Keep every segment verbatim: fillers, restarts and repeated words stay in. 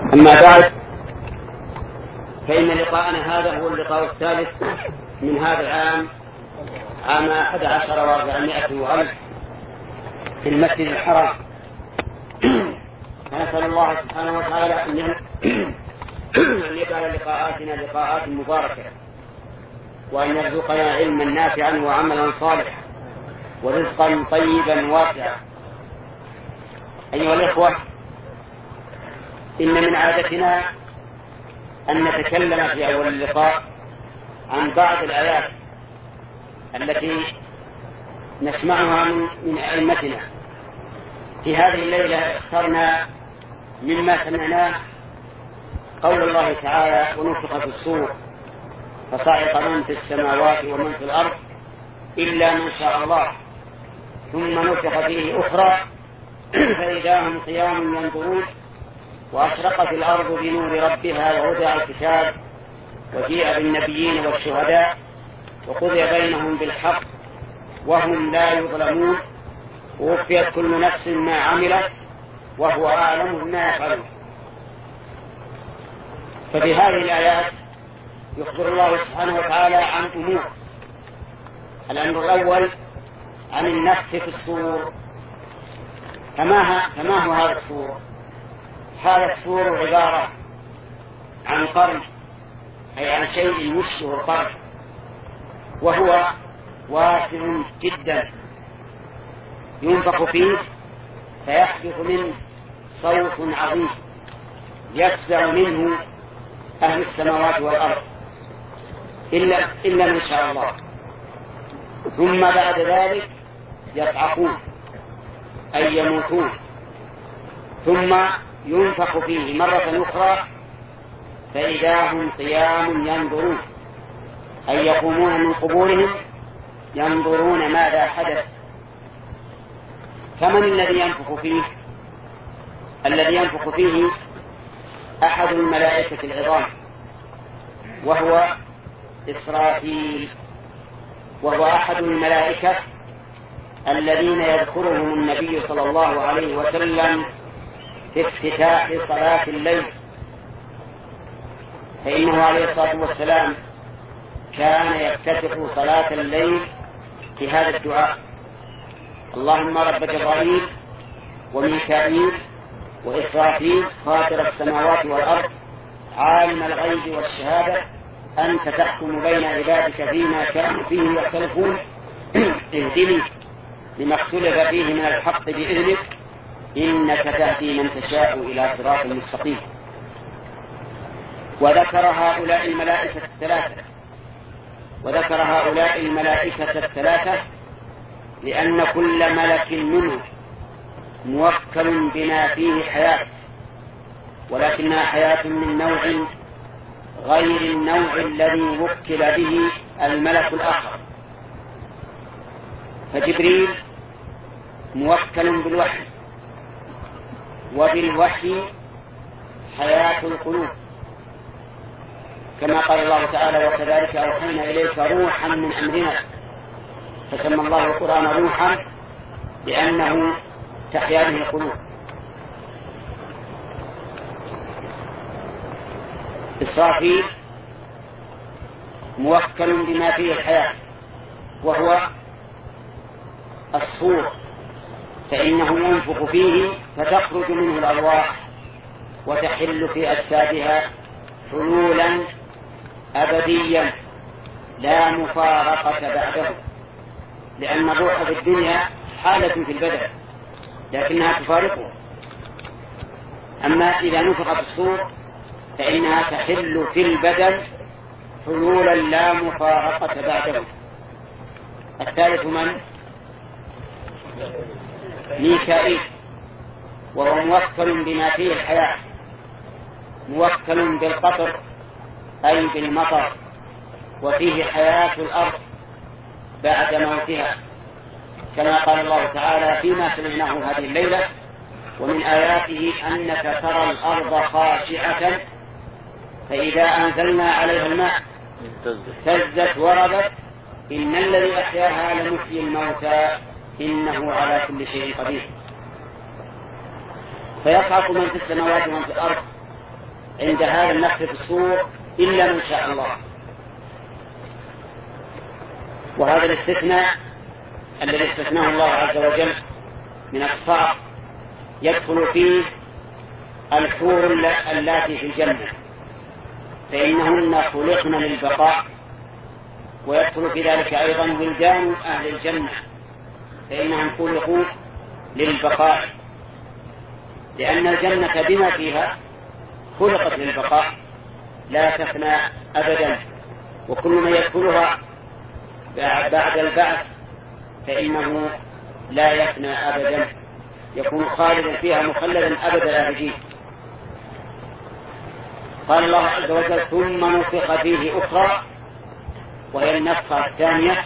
أما بعد، فإن لقاءنا هذا هو اللقاء الثالث من هذا العام، عام أحد عشر وأربعمائة وألف في المسجد الحرام. فنسأل الله سبحانه وتعالى أن يجعل لقاءاتنا لقاءات مباركة، وأن يرزقنا علما نافعا وعملا صالحا ورزقا طيبا واسعا. أيها الإخوة، إن من عادتنا أن نتكلم في أول اللقاء عن بعض الآيات التي نسمعها من أئمتنا. في هذه الليلة اخترنا مما سمعناه قول الله تعالى: ونفخ في الصور فصعق من في السماوات ومن في الأرض إلا من شاء الله ثم نفخ فيه أخرى فإذا هم قيام ينظرون وأشرقت الأرض بنور ربها ووضع الكتاب وجيء بالنبيين والشهداء وقضي بينهم بالحق وهم لا يظلمون ووفيت كل نفس ما عملت وهو أعلم بما يفعلون. ففي هذه الآيات يخبر الله سبحانه وتعالى عن أمور. الأمر الأول عن النفخ في الصور. فما, فما هو هذا الصور؟ هذا الصور عبارة عن قرن، أي عن شيء يشبه القرن، وهو واسع جدا ينفخ فيه فيحدث منه صوت عظيم يفزع منه أهل السماوات والأرض إلا, إلا من شاء الله. ثم بعد ذلك يصعقون أي يموتون، ثم ينفخ فيه مرة أخرى فإذا هم قيام ينظرون، أي يقومون من قبورهم ينظرون ماذا حدث. فمن الذي ينفخ فيه؟ الذي ينفخ فيه أحد الملائكة العظام، وهو إسرافيل، وهو أحد الملائكة الذين يذكرهم النبي صلى الله عليه وسلم في افتتاح صلاة الليل، فإنه عليه الصلاة والسلام كان يفتتح صلاة الليل بهذا الدعاء: اللهم رب جبرائيل وميكائيل وإسرافيل فاطر السماوات والأرض عالم الغيب والشهادة أنت تحكم بين عبادك فيما كانوا فيه يختلفون اهدني لما اختلف فيه من الحق بإذنك إنك تهدي من تشاء إلى صراط مستقيم. وذكر هؤلاء الملائكة الثلاثة وذكر هؤلاء الملائكة الثلاثة لأن كل ملك منه موكل بما فيه حياة، ولكنها حياة من نوع غير النوع الذي وكل به الملك الآخر. فجبريل موكل بالوحي، وبالوحي حياة القلوب، كما قال الله تعالى: وكذلك أوحينا إليك روحا من أمرنا. فسمى الله القرآن روحا لأنه تحيا به القلوب. إسرافيل موكل بما فيه الحياة وهو الصور، فإنه ينفخ فيه فتخرج منه الأرواح وتحل في أجسادها حلولا أبديا لا مفارقة بعده، لأن الروح في الدنيا حالة في البدن لكنها تفارقه. أما إذا نفخ في الصور فإنها تحل في البدن حلولا لا مفارقة بعده. الثالث من؟ ميكائيل، وهو موكل بما فيه الحياة، موكل بالقطر أي بالمطر، وفيه حياة الأرض بعد موتها، كما قال الله تعالى فيما سمعناه هذه الليلة: ومن آياته أنك ترى الأرض خاشعة فإذا أنزلنا عليها الماء اهتزت وربت إن الذي أحياها لمحيي الموتى إنه على كل شيء قدير. فيصعق من في السماوات ومن في الأرض عند هذا النفخ في الصور إلا من شاء الله. وهذا الاستثناء الذي استثناه الله عز وجل من الصعب يدخل فيه الحور اللاتي في الجنة، فإنهن خلقن للبقاء، ويدخل في ذلك أيضا ولدان أهل الجنة، فإنهم خلقوا للبقاء، لأن الجنة بما فيها خلقت للبقاء لا تفنى أبدا، وكل من يدخلها بعد البعث فإنه لا يفنى أبدا، يكون خالدا فيها مخلدا أبدا الآبدين. قال الله عز وجل ثم نفخ فيه أخرى وهي النفخة الثانية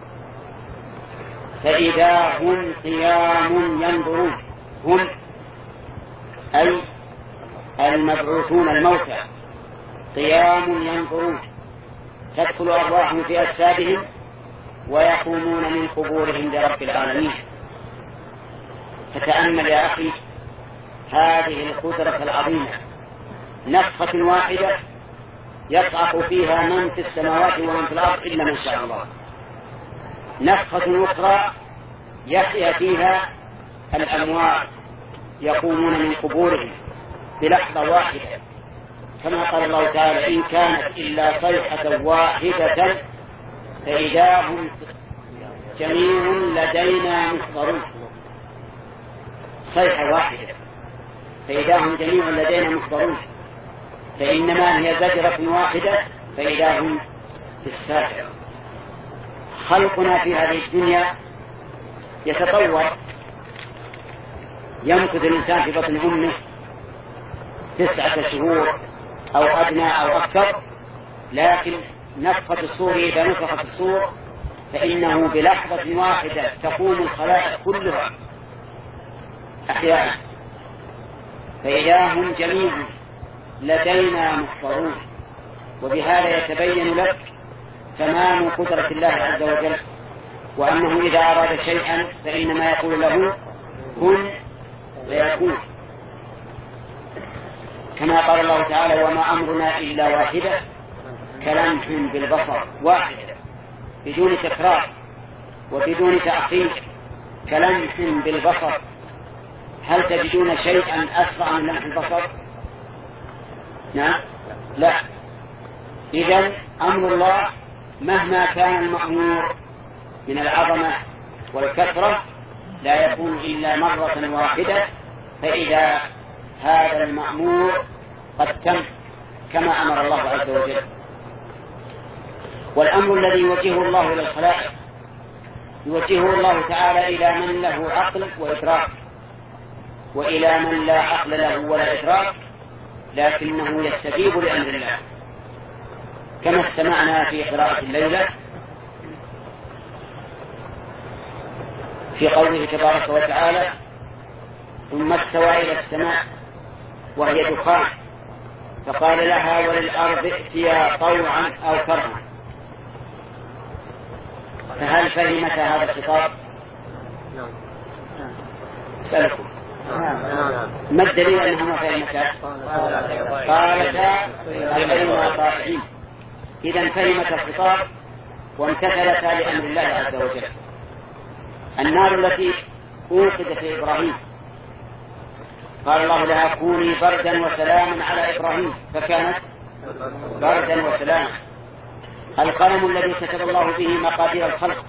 فإذا هم قيام ينظرون، هم أي المبعوثون الموتى قيام ينظرون، تدخل أرواحهم في أجسادهم ويقومون من قبورهم لرب العالمين. فتأمل يا أخي هذه القدرة العظيمة، نفخة واحدة يصعق فيها من في السماوات ومن في الأرض إلا من شاء الله، نفخة أخرى يحيا فيها الأموات يقومون من قبورهم بلحظة واحدة، كما قال الله تعالى إن كانت إلا صيحة واحدة فإذا هم جميع لدينا محضرون، صيحة واحدة فإذا هم جميع لدينا محضرون، فإنما هي زجرة واحدة فإذا هم في الساحة. خلقنا في هذه الدنيا يتطور، يمكث الإنسان في بطن أمه تسعة شهور أو أدنى أو أكثر، لكن نفخة الصور إذا نفخت الصور فإنه بلحظة واحدة تقوم الخلائق كلها أحياء، فإذا هم جميع لدينا محضرون. وبهذا يتبين لك تمام قدرة الله عز وجل، وأنه إذا أراد شيئا فإنما يقول له كن ويكون، كما قال الله تعالى وما أمرنا إلا واحدة كلمح بالبصر، واحدة بدون تكرار وبدون تأخير، كلمح بالبصر. هل تجدون شيئا أسرع من لمح البصر؟ نعم لا. إذن أمر الله مهما كان المأمور من العظمة والكثرة لا يكون إلا مرة واحدة، فإذا هذا المأمور قد تم كما أمر الله عز وجل. والأمر الذي يوجهه الله إلى الخلائق يوجهه الله تعالى إلى من له عقل وإدراك، وإلى من لا عقل له ولا إدراك لكنه يستجيب لأمر الله، كما استمعنا في قراءة الليلة في قوله تبارك وتعالى ثم استوى إلى السماء وهي دخان فقال لها وللأرض ائتيا طوعا أو كرها. فهل فهمت هذا الخطاب؟ أسألكم ما الدليل أنهما فهمتا؟ قالتا ألقينا طائعين. إذن فهمت الخطاب وامتثلتا لأمر الله عز وجل. النار التي أوقدت في إبراهيم قال الله لها كوني بردا وسلاما على إبراهيم فكانت بردا وسلاما. القلم الذي كتب الله به مقادير الخلق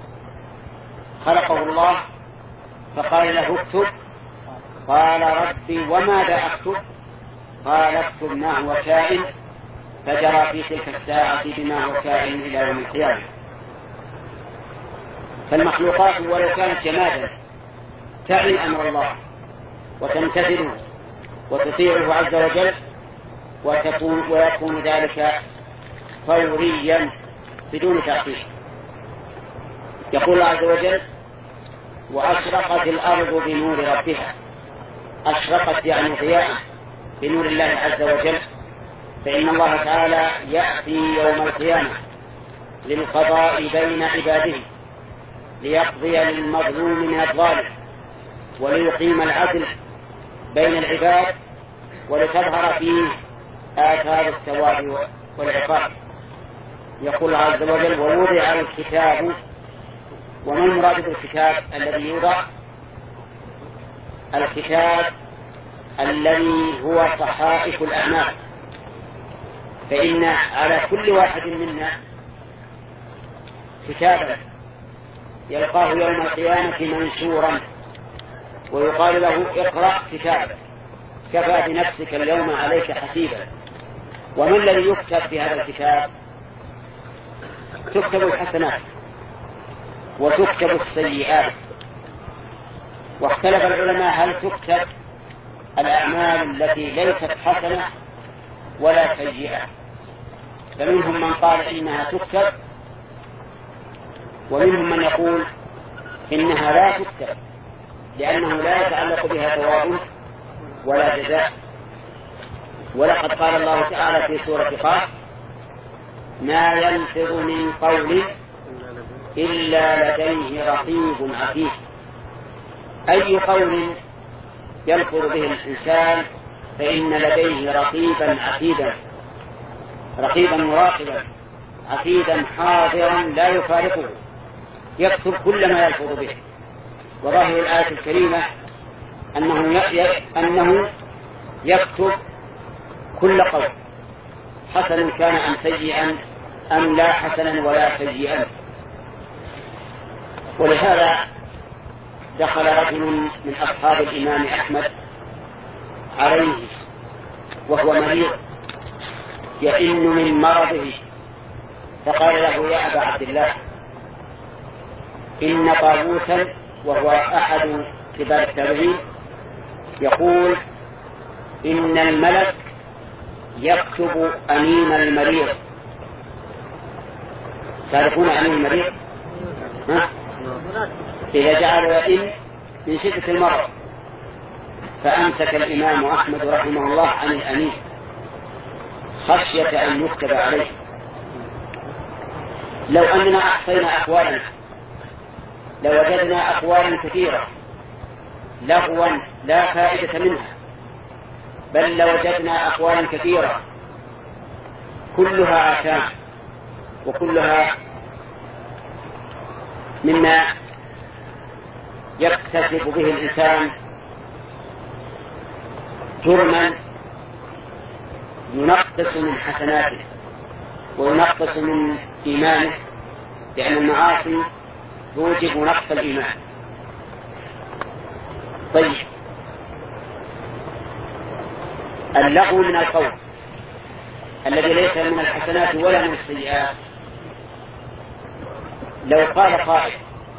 خلقه الله فقال له اكتب، قال ربي وماذا أكتب؟ قال اكتب ما هو كائن، فجرى في تلك الساعة بما هو كائن إلى يوم القيامة. فالمخلوقات ولو كانت جمادا تعي أمر الله وتمتثله وتطيعه عز وجل ويكون ذلك فوريا بدون تأخير. يقول الله عز وجل وأشرقت الأرض بنور ربها، أشرقت يعني ضياء بنور الله عز وجل، فإن الله تعالى يأتي يوم القيامة للقضاء بين عباده ليقضي للمظلوم من الظالم وليقيم العدل بين العباد ولتظهر فيه آثار الثواب والعقاب. يقول عز وجل: ووضع الكتاب. وما المراد بالكتاب الذي يوضع؟ الكتاب الذي هو صحائف الأعمال، فإن على كل واحد منا كتابا يلقاه يوم القيامة منشورا، ويقال له: اقرأ كتابك كفى بنفسك اليوم عليك حسيبا. وما الذي يكتب في هذا الكتاب؟ تكتب الحسنات وتكتب السيئات. واختلف العلماء هل تكتب الأعمال التي ليست حسنة ولا سيئة، فمنهم من قال إنها تكتب، ومنهم من يقول إنها لا تكتب لأنه لا يتعلق بها ثواب ولا جزاء. ولقد قال الله تعالى في سورة قاف: ما يلفظ من قول إلا لديه رقيب عتيد. أي قول يلفظ به الإنسان فإن لديه رقيبا عتيدا، رقيبا مراقبا عتيدا حاضرا لا يفارقه، يكتب كل ما يلفظ به. وظاهر الآية الكريمة أنه أنه يكتب كل قول، حسنا كان أم سيئا أم لا حسنا ولا سيئا. ولهذا دخل رجل من أصحاب الإمام أحمد عليه وهو مريض يئن من مرضه، فقال له: يا أبا عبد الله، إن طاووسا وهو أحد كبار التابعين يقول إن الملك يكتب أمين المريض. تعرفون أمين المريض؟ ها؟ إذا جعل يئن من شدة المرض. فأمسك الإمام أحمد رحمه الله عن الأمين خشية أن يكتب عليه. لو أننا أحصينا أقوالنا لوجدنا أقوالا كثيرة لغوا لا فائدة منها، بل لوجدنا أقوالا كثيرة كلها آثام وكلها مما يكتسب به الإنسان جرما ينقص من حسناته وينقص من إيمانه، لأن المعاصي توجب نقص الإيمان. طيب، اللغو من القول الذي ليس من الحسنات ولا من السيئات. لو قال قائل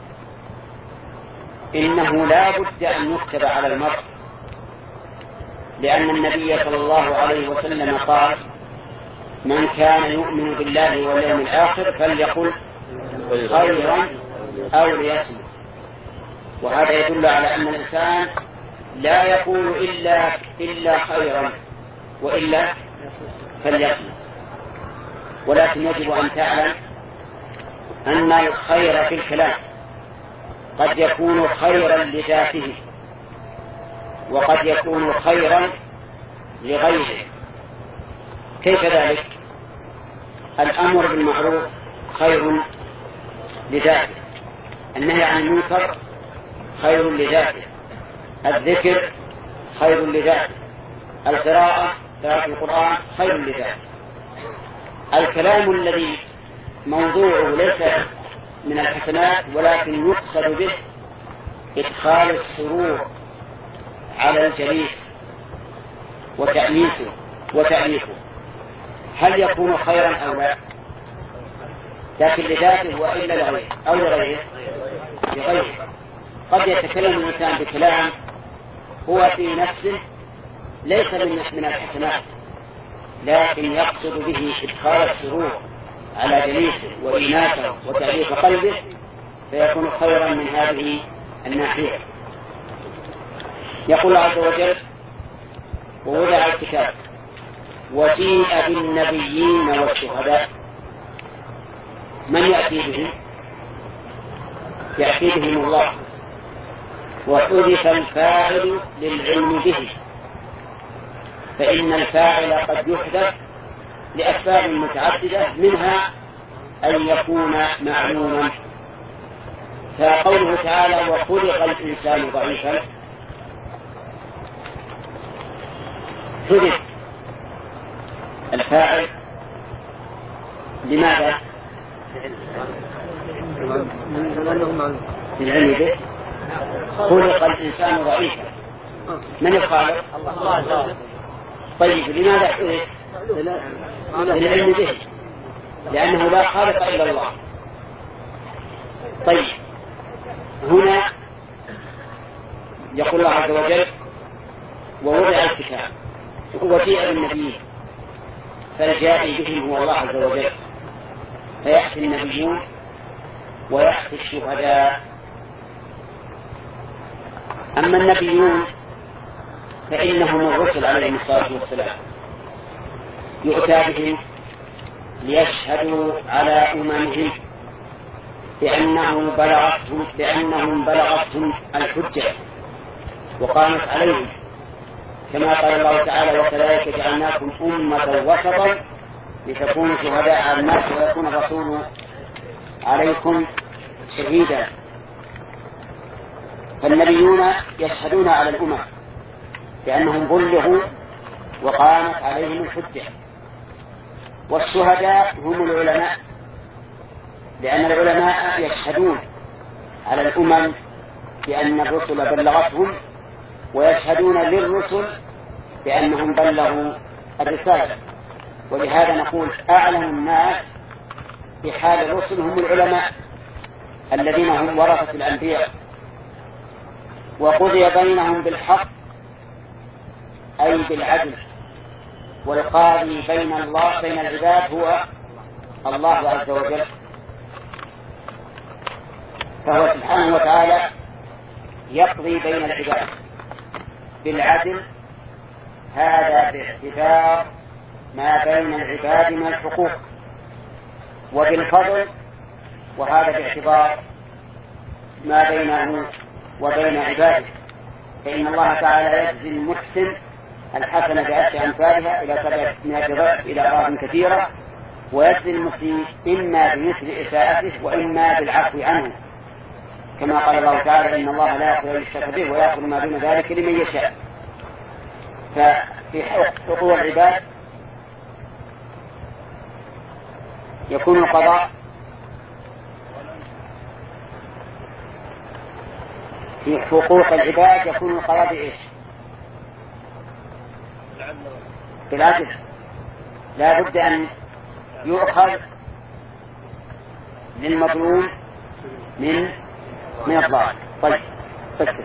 إنه لا بد أن يكتب على المرء، لأن النبي صلى الله عليه وسلم قال: من كان يؤمن بالله واليوم الآخر فليقل خيرا أو ليصمت. وهذا يدل على أن الإنسان لا يقول إلا, إلا خيرا وإلا فليصمت. ولكن يجب أن تعلم أن الخير في الكلام قد يكون خيرا لذاته وقد يكون خيرا لغيره. كيف ذلك؟ الأمر بالمعروف خير لذاته، النهي عن المنكر خير لذاته، الذكر خير لذاته، القراءة قراءة القرآن خير لذاته. الكلام الذي موضوعه ليس من الحسنات ولكن يقصد به إدخال السرور على الجليس وتأنيسه وتأليفه، هل يكون خيرا أو لا؟ لكن لذاته وإلا لغيره أو لغيره لغيره. قد يتكلم الإنسان بكلام هو في نفسه ليس من الحسنات، لكن يقصد به إدخال السرور على جليسه وإناثه وتأليف قلبه، فيكون خيرا من هذه الناحية. يقول عز وجل: ووضع الكتاب وجيء بالنبيين والشهداء. من يأتي بهم؟ يأتي بهم الله، وحذف الفاعل للعلم به. فإن الفاعل قد يحدث لأسباب متعددة، منها أن يكون معلوما. فقوله تعالى وخلق الإنسان ضعيفا حدث الفاعل لماذا؟ للعلم به. خلق الإنسان ضعيفا، من الخالق؟ الله. طيب لماذا حدث؟ للعلم به، لأنه لا خالق إلا الله. طيب هنا يقول الله عز وجل ووضع الكتاب وجيء بالنبيين فالجائي بهم هو الله عز وجل، فيأتي النبيون ويأتي الشهداء. أما النبيون فإنهم الرسل عليهم الصلاة والسلام، يؤتى بهم ليشهدوا على أممهم بأنهم بلغتهم بأنهم بلغتهم الحجة وقامت عليهم، كما قال الله تعالى وكذلك جعلناكم أمة وسطا لتكونوا شهداء على الناس ويكون الرسول عليكم شهيدا. فالنبيون يشهدون على الأمم بأنهم بلغوا وقامت عليهم الحجة، والشهداء هم العلماء، لأن العلماء يشهدون على الأمم بأن الرسل بلغتهم، ويشهدون للرسل بأنهم بلغوا الرسالة. ولهذا نقول أعلم الناس بحال الرسل هم العلماء الذين هم ورثة الأنبياء. وقضي بينهم بالحق أي بالعدل، والقاضي بين الله بين العباد هو الله عز وجل، فهو سبحانه وتعالى يقضي بين العباد بالعدل، هذا باعتبار ما بين العباد من الحقوق، وبالفضل وهذا باعتبار ما بينه وبين عباده، فإن الله تعالى يجزي المحسن الحسنة بعشر أمثالها إلى سبعمائة ضعف إلى أضعاف كثيرة، ويجزي المسيء إما بمثل إساءته وإما بالعفو عنه، كما قال الله تعالى إن الله لا يغفر الشرك به ويغفر ما دون ذلك لمن يشاء. ففي حقوق العباد يكون القضاء في حقوق العباد يكون القضاء بإيش؟ بالعدل، لا بد أن يؤخذ للمظلوم من من الظالم. طيب فسر.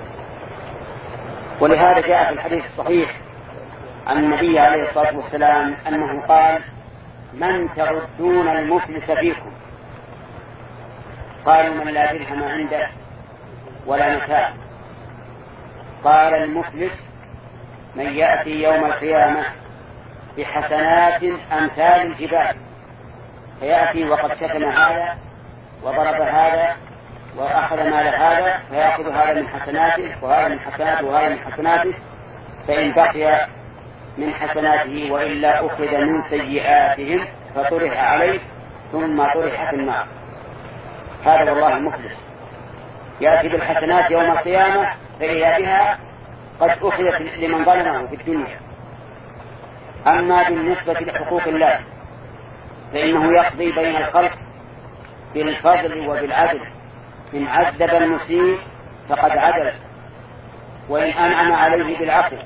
ولهذا جاء في الحديث الصحيح عن النبي عليه الصلاة والسلام أنه قال من تردون المفلس فيكم؟ قالوا من لا درهم عنده ولا متاع. قال المفلس من يأتي يوم القيامة بحسنات أمثال الجبال، فيأتي وقد شتم هذا وضرب هذا وأخذ مال هذا، فيأخذ هذا من حسناته وهذا من حسناته وهذا من حسناته، فإن بقي من حسناته وإلا أخذ من سيئاتهم فطرح عليه ثم طرح في النار. هذا والله المفلس، يأتي بالحسنات يوم القيامة فإذا بها قد أخذت لمن ظلمه في الدنيا. أما بالنسبة لحقوق الله فإنه يقضي بين الخلق بالفضل وبالعدل، إن عذب المسيء فقد عدل، وإن أنعم عليه بالعفو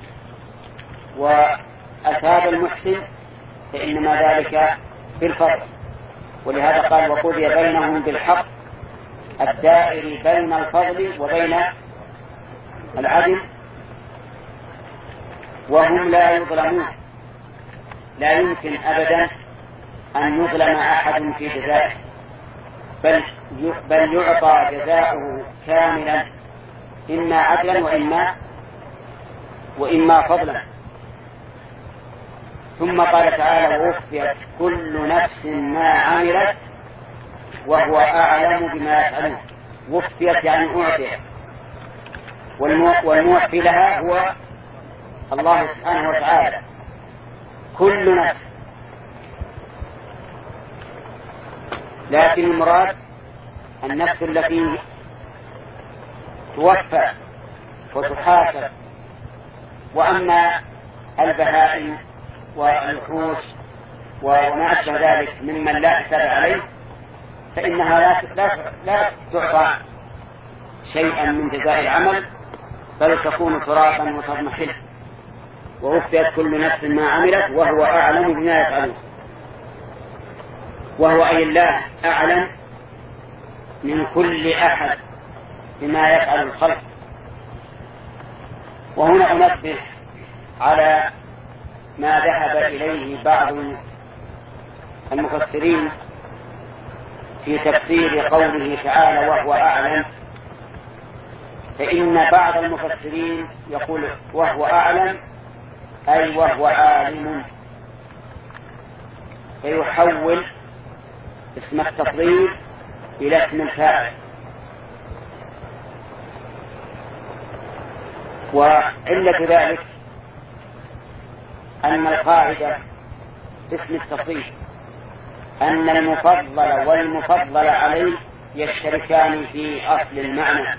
وأثاب المحسن فإنما ذلك بالفضل. ولهذا قال وقضي بينهم بالحق الدائر بين الفضل وبين العدل، وهم لا يظلمون. لا يمكن أبدا أن يظلم أحد في جزائه، بل بل يعطى جزاؤه كاملا، إما عدلا وإما وإما فضلا. ثم قال تعالى ووفيت كل نفس ما عملت وهو أعلم بما يفعلون. وفيت يعني أعطيت، والموفي لها هو الله سبحانه وتعالى كل نفس، لكن المراد النفس التي توفى وتحاسب. وأما البهائم والوحوش وما أشبه ذلك ممن لا حساب عليه فإنها لا لا لا تعطى شيئا من جزاء العمل، بل تكون ترابا وتضمحل، ووفيت كل نفس ما عملت وهو أعلم بما يفعلون. وهو أي الله أعلم من كل أحد بما يفعل الخلق. وهنا أنبه على ما ذهب إليه بعض المفسرين في تفسير قوله تعالى وهو أعلم، فإن بعض المفسرين يقول وهو أعلم أي وهو عالم، فيحول اسم التفضيل إلى اسم الفاعل. وعلة ذلك أن القاعدة اسم التفضيل أن المفضل والمفضل عليه يشتركان في أصل المعنى،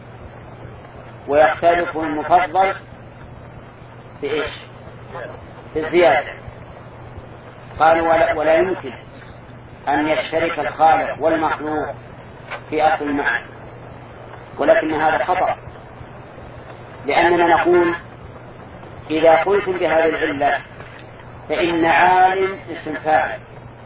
ويختلف المفضل في إيش؟ في الزيادة. قالوا ولا, ولا يمكن أن يشترك الخالق والمخلوق في أصل المعنى، ولكن هذا خطأ، لأننا نقول إذا قلتم بهذه العلة فإن عالم اسم فاعل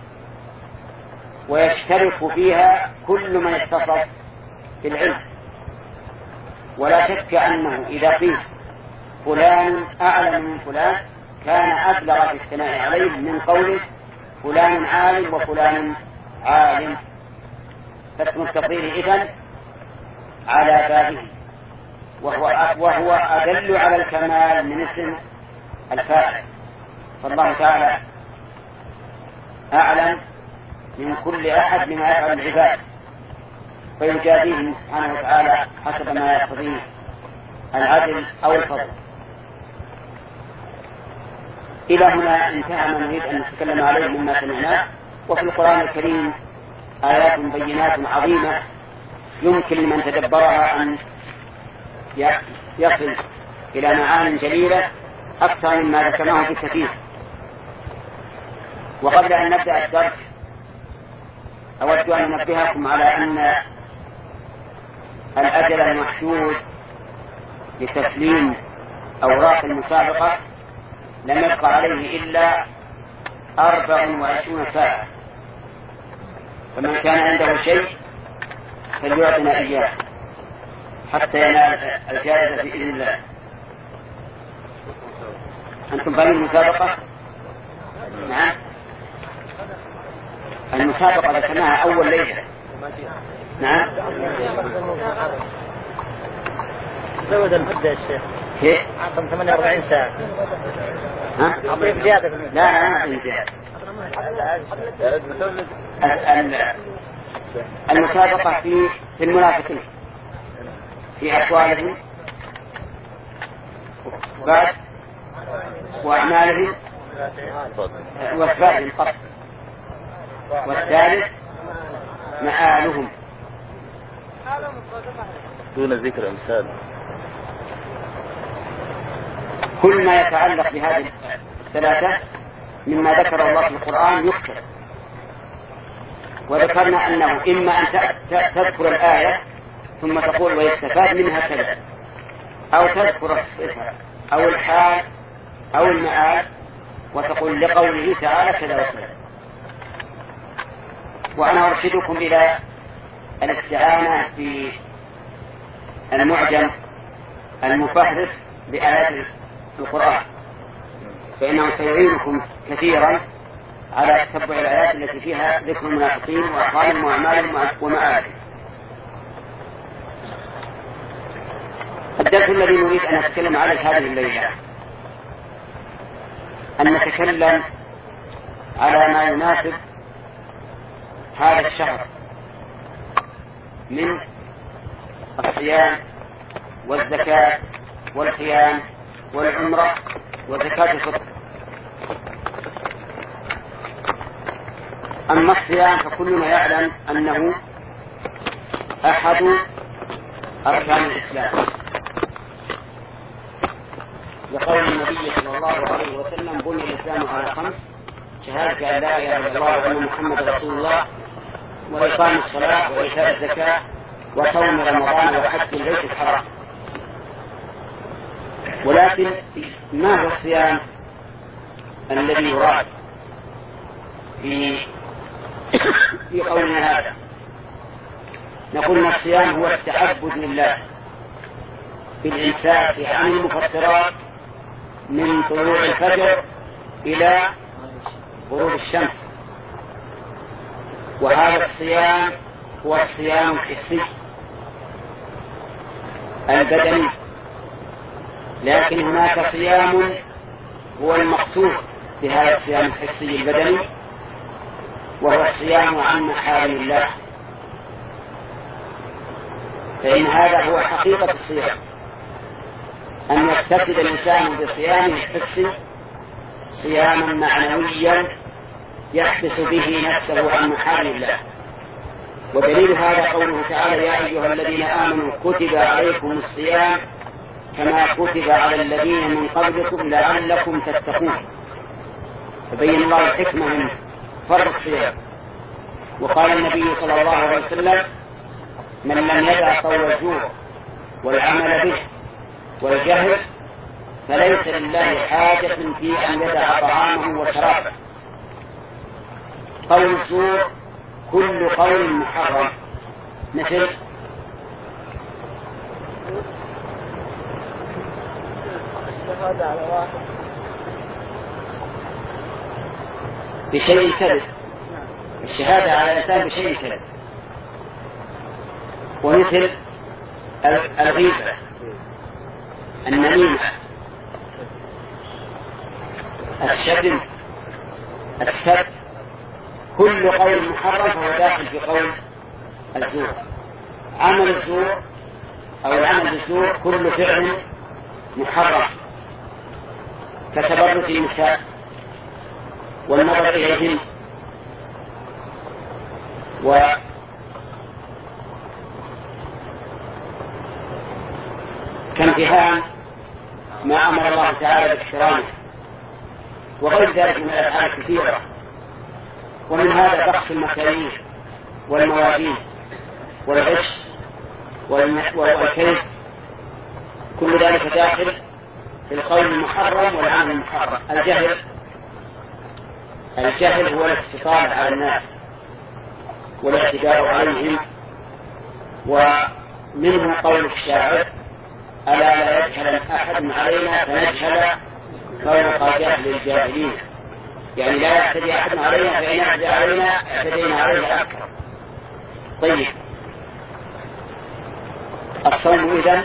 ويشترك فيها كل من اتصف بالعلم، ولا شك أنه إذا قيل فلان أعلم من فلان كان أبلغ في الثناء عليه من قوله فلان عالم وفلان عالم، فاسم التفضيل إذن على بابه، وهو, وهو أدل على الكمال من اسم الفاعل. فالله تعالى أعلم من كل أحد بما يفعل العباد، فيجازيهم سبحانه وتعالى حسب ما يقتضيه العدل أو الفضل. إلى هنا انتهى ما نريد أن نتكلم عليه مما سمعناه. وفي القرآن الكريم آيات بينات عظيمة يمكن لمن تدبرها أن يصل إلى معان جليلة أكثر مما ذكرناه في كثير. وقبل أن نبدأ الدرس أود أن أنبهكم على أن الأجل المحدود لتسليم أوراق المسابقة لم يبقى عليه إلا أربع وعشرون ساعة، فمن كان عنده شيء فليعطنا إياه حتى ينال الجائزة بإذن الله. أنتم فاهمين المسابقة؟ نعم، المسابقة ذكرناها أول ليلة. نعم، زود المدة الشيخ. كيف؟ عطم ثمانية وأربعين ساعة. ها؟ أضيف زيادة. لا لا ما أضيف زيادة. المسابقة في في المنافقين في أقوالهم بعد وأعمالهم وأسبابهم قصد، والثالث مآلهم دون ذكر أمثال. كل ما يتعلق بهذه الثلاثة مما ذكر الله في القرآن يكتب. وذكرنا أنه إما أن تذكر الآية ثم تقول ويستفاد منها كذا، أو تذكر الصفة أو الحال أو المآل وتقول لقوله تعالى كذا وكذا. وأنا أرشدكم إلى الاستعانة في المعجم المفهرس بآيات القرآن، فإنه سيعينكم كثيرا على تتبع الآيات التي فيها ذكر المنافقين وأقوالهم وأعمالهم ومآلهم. الدرس الذي نريد أن نتكلم عليه هذه الليلة أن نتكلم على ما يناسب هذا الشهر من الصيام والزكاة والقيام والعمرة وزكاة الفطر. أما الصيام فكلنا يعلم أنه أحد أركان الإسلام، لقول النبي صلى الله عليه وسلم: بني الإسلام على خمس: شهادة أن لا إله إلا الله وأن محمد رسول الله، وإقام الصلاة، وإيتاء الزكاة، وصوم رمضان، وحج البيت الحرام. ولكن ما هو الصيام الذي يراد في في قولنا هذا؟ نقول ان الصيام هو التعبد لله بالإمساك عن المفطرات من طلوع الفجر إلى غروب الشمس، وهذا الصيام هو الصيام الحسي البدني. لكن هناك صيام هو المقصود بهذا الصيام الحسي البدني، وهو الصيام عن محارم الله، فإن هذا هو حقيقة الصيام، أن يقتصد الإنسان بصيامه الحسي صياما معنويا يحبس به نفسه عن محارم الله. ودليل هذا قوله تعالى: يا أيها الذين آمنوا كتب عليكم الصيام كما كتب على الذين من قبلكم لعلكم تتقون. فبين الله الحكمة من فرض الصيام. وقال النبي صلى الله عليه وسلم: من لم يدع قول الزور والعمل به والجهل فليس لله حاجة في أن يدع طعامه وشرابه. قول الزور كل قول محرم، مثل الشهادة على واحد بشيء كذب، الشهادة على الإنسان بشيء كذب. ومثل الغيبة، النميمة، الشتم، السب، كل قول محرم فهو داخل في قول الزور. عمل الزور أو العمل بالزور كل فعل محرم، كتبرج النساء والنظر إليهن و كامتهان ما أمر الله تعالى باحترامه، وغير ذلك من الأفعال الكثيرة. ومن هذا بخس المكاييل والموازين والغش والكيد، كل ذلك داخل في القول المحرم والعمل المحرم. الجهل الجهل هو الاستطالة على الناس والاعتداء عليهم. ومنه قول الشاعر: ألا لا يجهل أحد علينا فنجهل فوق جهل الجاهلين. يعني لا يعتدي أحد علينا، فإن يعتدي علينا اعتدينا عليه أكثر. طيب، الصوم إذن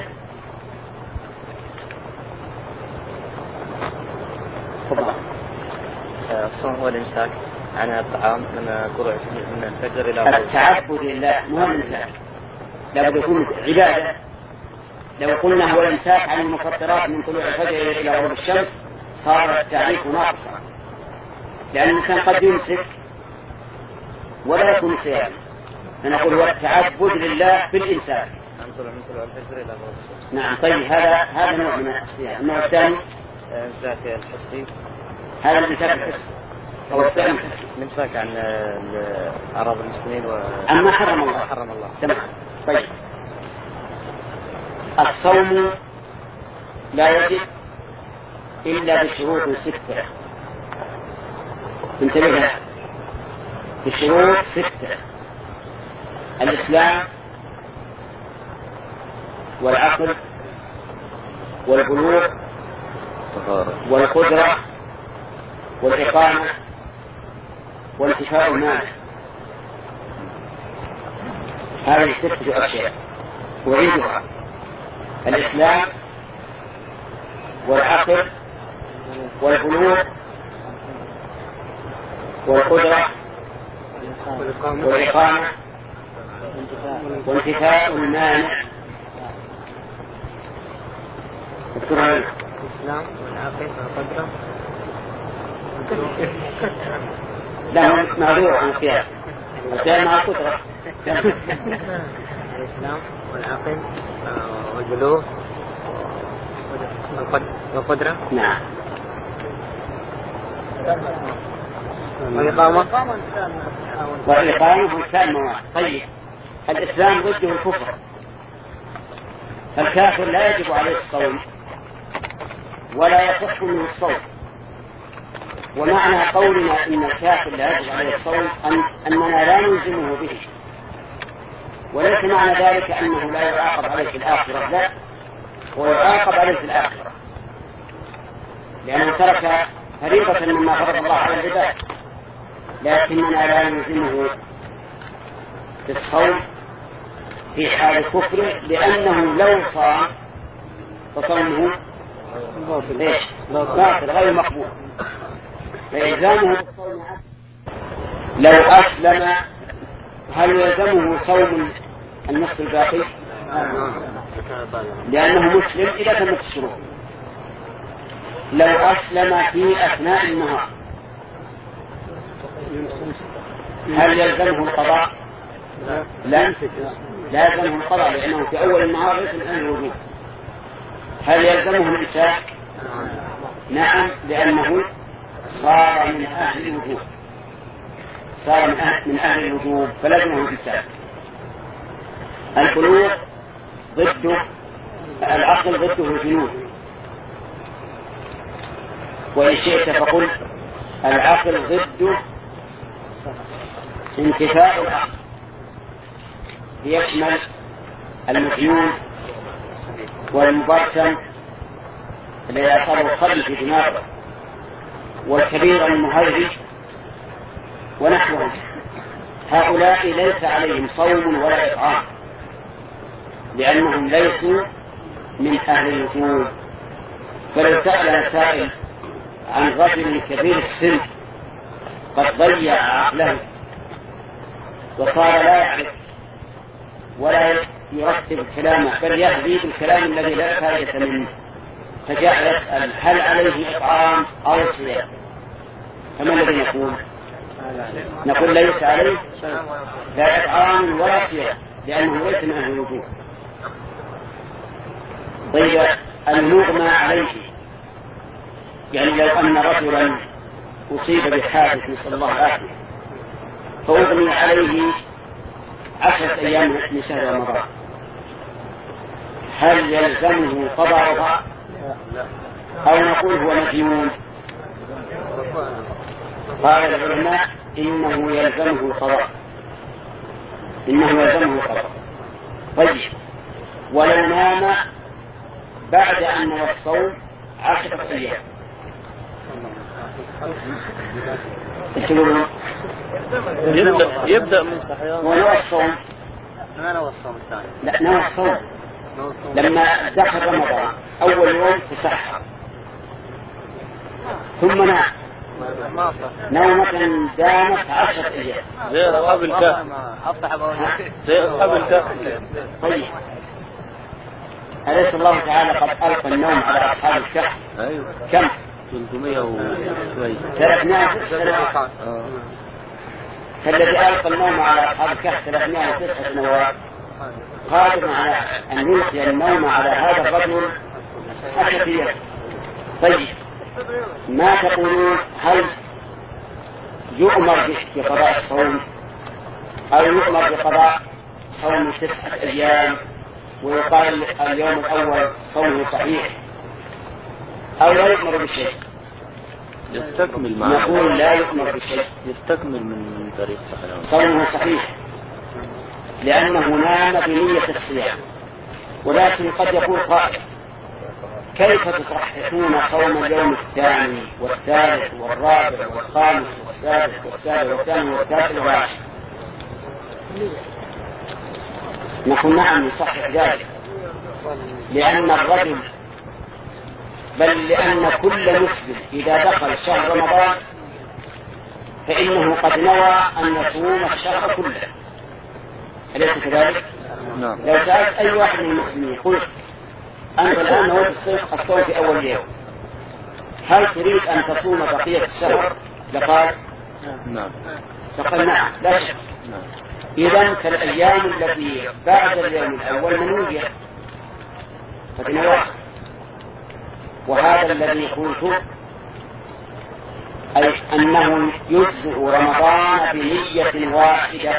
الصوم هو الإمساك عن الطعام من طلوع من الفجر إلى التعبد لله، مو الإمساك، لابد يكون عبادة. لو قلنا هو الإمساك عن المفطرات من طلوع الفجر إلى غروب الشمس صار التعريف ناقصا، لأن الإنسان قد يمسك ولا يكون صيام. فنقول هو التعبد لله بالإمساك من طلوع الفجر إلى غروب الشمس. نعم. طيب، هذا هذا نوع من الصيام. النوع الثاني إمساك الحسي، هذا الإمساك الحسي أو الصيام الحسي، الإمساك عن أعراض المسلمين و أما حرم الله. حرم الله. تمام. طيب، الصوم لا يجب إلا بشروط ستة. انتبه لها، بشروط ستة: الإسلام والعقل والبلوغ والقدرة والإقامة وانتفاء المال. هذه ستة أشياء أريدها: الإسلام والعقل والبلوغ والقدرة والإقامة وانتفاء المانع. اذكرها الإسلام والعقل والقدرة. لا هو معذور عن القياس، القياس مع القدرة. الإسلام والعقل والبلوغ والقدرة. نعم. والإقامة والإقامة والسلم. طيب الإسلام ضده الكفر، فالكافر لا يجب عليه الصوم ولا يصح منه الصوم. ومعنى قولنا إن الكافر لا يجب عليه الصوم أن أننا لا نلزمه به، وليس معنى ذلك أنه لا يعاقب عليه في الآخرة، لا، ويعاقب عليه في الآخرة لأنه ترك فريضة مما فرض الله على العباد، لكننا لا نلزمه بالصوم في حال كفره، لأنه لو صام فصومه باطل غير مقبول، فإلزامه بالصوم. لو أسلم هل يلزمه صوم النصف الباقي؟ لأنه مسلم إذا تمت الشروط. لو أسلم في أثناء النهار هل يلزمه القضاء؟ لا، لا يلزمه القضاء لأنه في أول النهار ليس من أهل الوجوب. هل يلزمه الإمساك؟ نعم، لأنه صار من أهل الوجوب، صار من أهل, من أهل الوجوب فلزمه الإمساك. البلوغ ضده العقل، ضده الجنون، وإن شئت فقل العقل ضده انتفاء العقل، يشمل المجنون والمبرسم الذي أصابه الخلل في دماغه والكبير المهرج ونحوهم. هؤلاء ليس عليهم صوم ولا إطعام لأنهم ليسوا من أهل الوجوب. فلو سأل سائل عن رجل كبير السن قد ضيع عقله وصار لا يعرف ولا يرتب كلامه بل يهدي بالكلام الذي لا فائدة منه، فجاء يسأل هل عليه إطعام أو صيام، فما الذي نقول؟ نقول ليس عليه لا إطعام ولا صيام لأنه ليس من أهل الوجوب. طيب المغمى عليه، يعني لو أن رجلا أصيب بحادث نسأل الله العافية فأغمي عليه عشرة أيام من شهر رمضان، هل يلزمه قضاءها أو نقول هو مديون؟ قال العلماء إنه يلزمه القضاء، إنه يلزمه القضاء. طيب ولو نام بعد أن نوى الصوم عشرة أيام يبدأ, يبدأ من صحيان ونوى الصوم، ما نوى الصوم الثاني، لا نوى الصوم لما دخل رمضان أول يوم تسحر ثم نام نومة دامت عشرة أيام زي أصحاب الكهف، زي أصحاب الكهف. طيب أليس الله تعالى قد ألقى النوم على أصحاب الكهف؟ أيوة. كم؟ ثلاثمائة وشوي، ثلاثمائة سنوات. فالذي ألقى النوم على أصحاب الكهف ثلاثمائة وتسع سنوات قادر على أن يلقي النوم على هذا الرجل عشرة أيام. طيب ما تقولون؟ هل يؤمر بقضاء الصوم أو يؤمر بقضاء صوم تسعة أيام ويقال اليوم الأول صومه صحيح أو لا يؤمر بشيء؟ يستكمل معه. نقول لا يؤمر بشيء، يستكمل من طريق صحيح، صومه صحيح لأنه نام بنية الصيام. ولكن قد يقول قائل كيف تصححون صوم اليوم الثاني والثالث والرابع والخامس والسادس والسابع والثامن والتاسع والعاشر؟ نقول نعم يصحح ذلك، لأن الرجل بل لأن كل مسلم إذا دخل شهر رمضان فإنه قد نوى أن يصوم الشهر كله، أليس كذلك؟ نعم. لو سألت أي واحد من المسلمين قلت أنت الآن نويت الصوم في أول يوم هل تريد أن تصوم بقية الشهر؟ لقال نعم. فقال نعم لا شك. إذن فالأيام التي بعد اليوم الأول منوية فتنوى. وهذا الذي قلت أي أنه يجزئ رمضان بنية واحدة،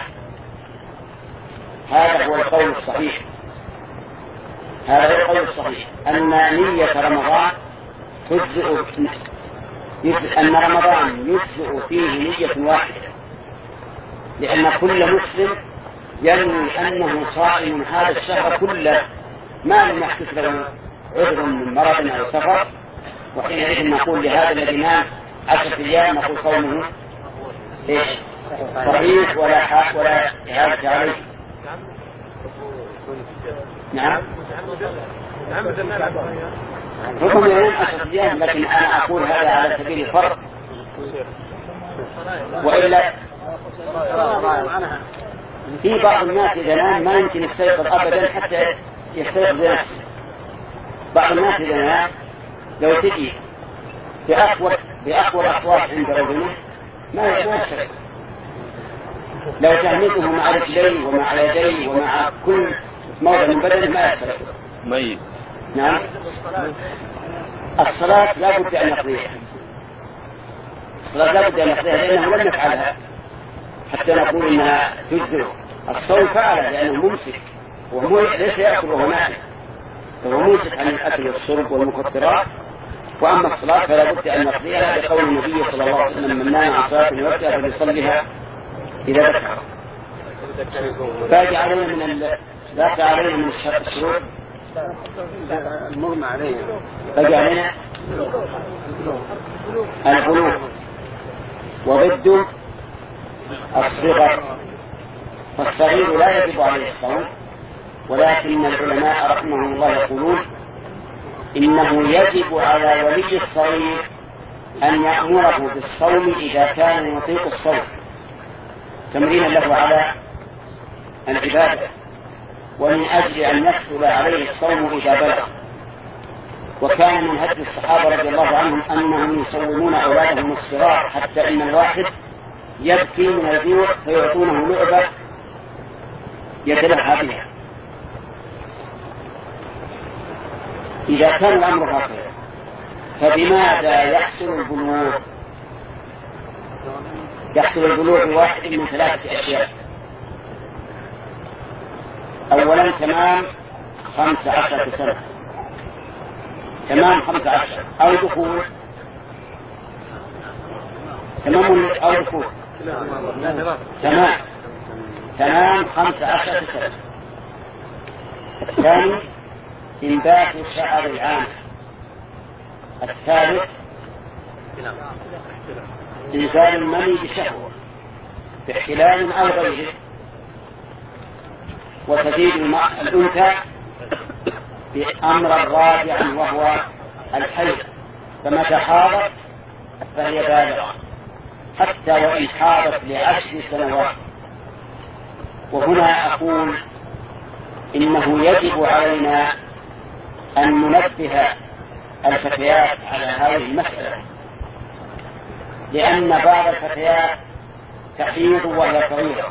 هذا هو القول الصحيح. هذا هو القول الصحيح أن نية رمضان تجزئ، أن رمضان يجزئ فيه نية واحدة، لأن كل مسلم ينوي أنه صائم هذا الشهر كله ما لم يحدث له عذر من مرض أو سفر، وحينئذ نقول لهذا الذي نام عشرة أيام نقول صومه إيش؟ صحيح ولا حق ولا إعادة عليه. نعم ربما ينام عشرة أيام، لكن أنا أقول هذا على سبيل الفرق، وإلا في بعض الناس إذا نام ما يمكن يستيقظ أبدا حتى يستيقظ بنفسه. بعض الناس إذا نام لو تجي بأقوى بأقوى الأصوات عند أذنه ما يستيقظ، لو تهمته مع رجليه ومع يديه ومع كل موضع من بدنه ما يستيقظ ميت. نعم. الصلاة لا بد أن يقضيها، الصلاة لا بد أن يقضيها لأنه لم يفعلها حتى نقول إنها تجزئ. الصوم فعله لأنه ممسك وهو ليس يأكل وهو نائم، فهو ممسك عن الأكل والشرب والمفطرات. وأما الصلاة فلا بد أن يقضيها لقول النبي صلى الله عليه وسلم من نام عن صلاة وقتها فليصليها إذا ذكر. باقي علينا من ال... باقي علينا من الشروط المغمى علينا، باقي علينا البلوغ وضد الصغر. فالصغير لا يجب عليه الصوم، ولكن العلماء رحمهم الله يقولون إنه يجب على ولي الصغير أن يأمره بالصوم إذا كان يطيق الصوم تمرينا له على العبادة، ومن أجل أن يحصل عليه الصوم إذا بلغ. وكان من هدي الصحابة رضي الله عنهم أنهم يصومون أولادهم الصغار حتى إن الواحد يبكي من الجوع فيعطونه لعبة يتلهى بها. إذا كان الأمر هكذا فبماذا يحصل البلوغ؟ يحصل البلوغ بواحد من ثلاثة أشياء. أولا تمام خمس عشرة سنة، تمام خمس عشر أو دخول، تمام أو دخول تمام تمام خمس عشرة سنة. الثاني إنبات شعر العام. الثالث إنزال المني بشهوة باحتلال أو غيره. وتزيد الأنثى بأمر رابع وهو الحيض، فمتى حاضت فهي بالغة حتى وإن حاضت لعشر سنوات. وهنا أقول إنه يجب علينا أن ننبه الفتيات على هذه المسألة، لأن بعض الفتيات تحيض وهي صغيرة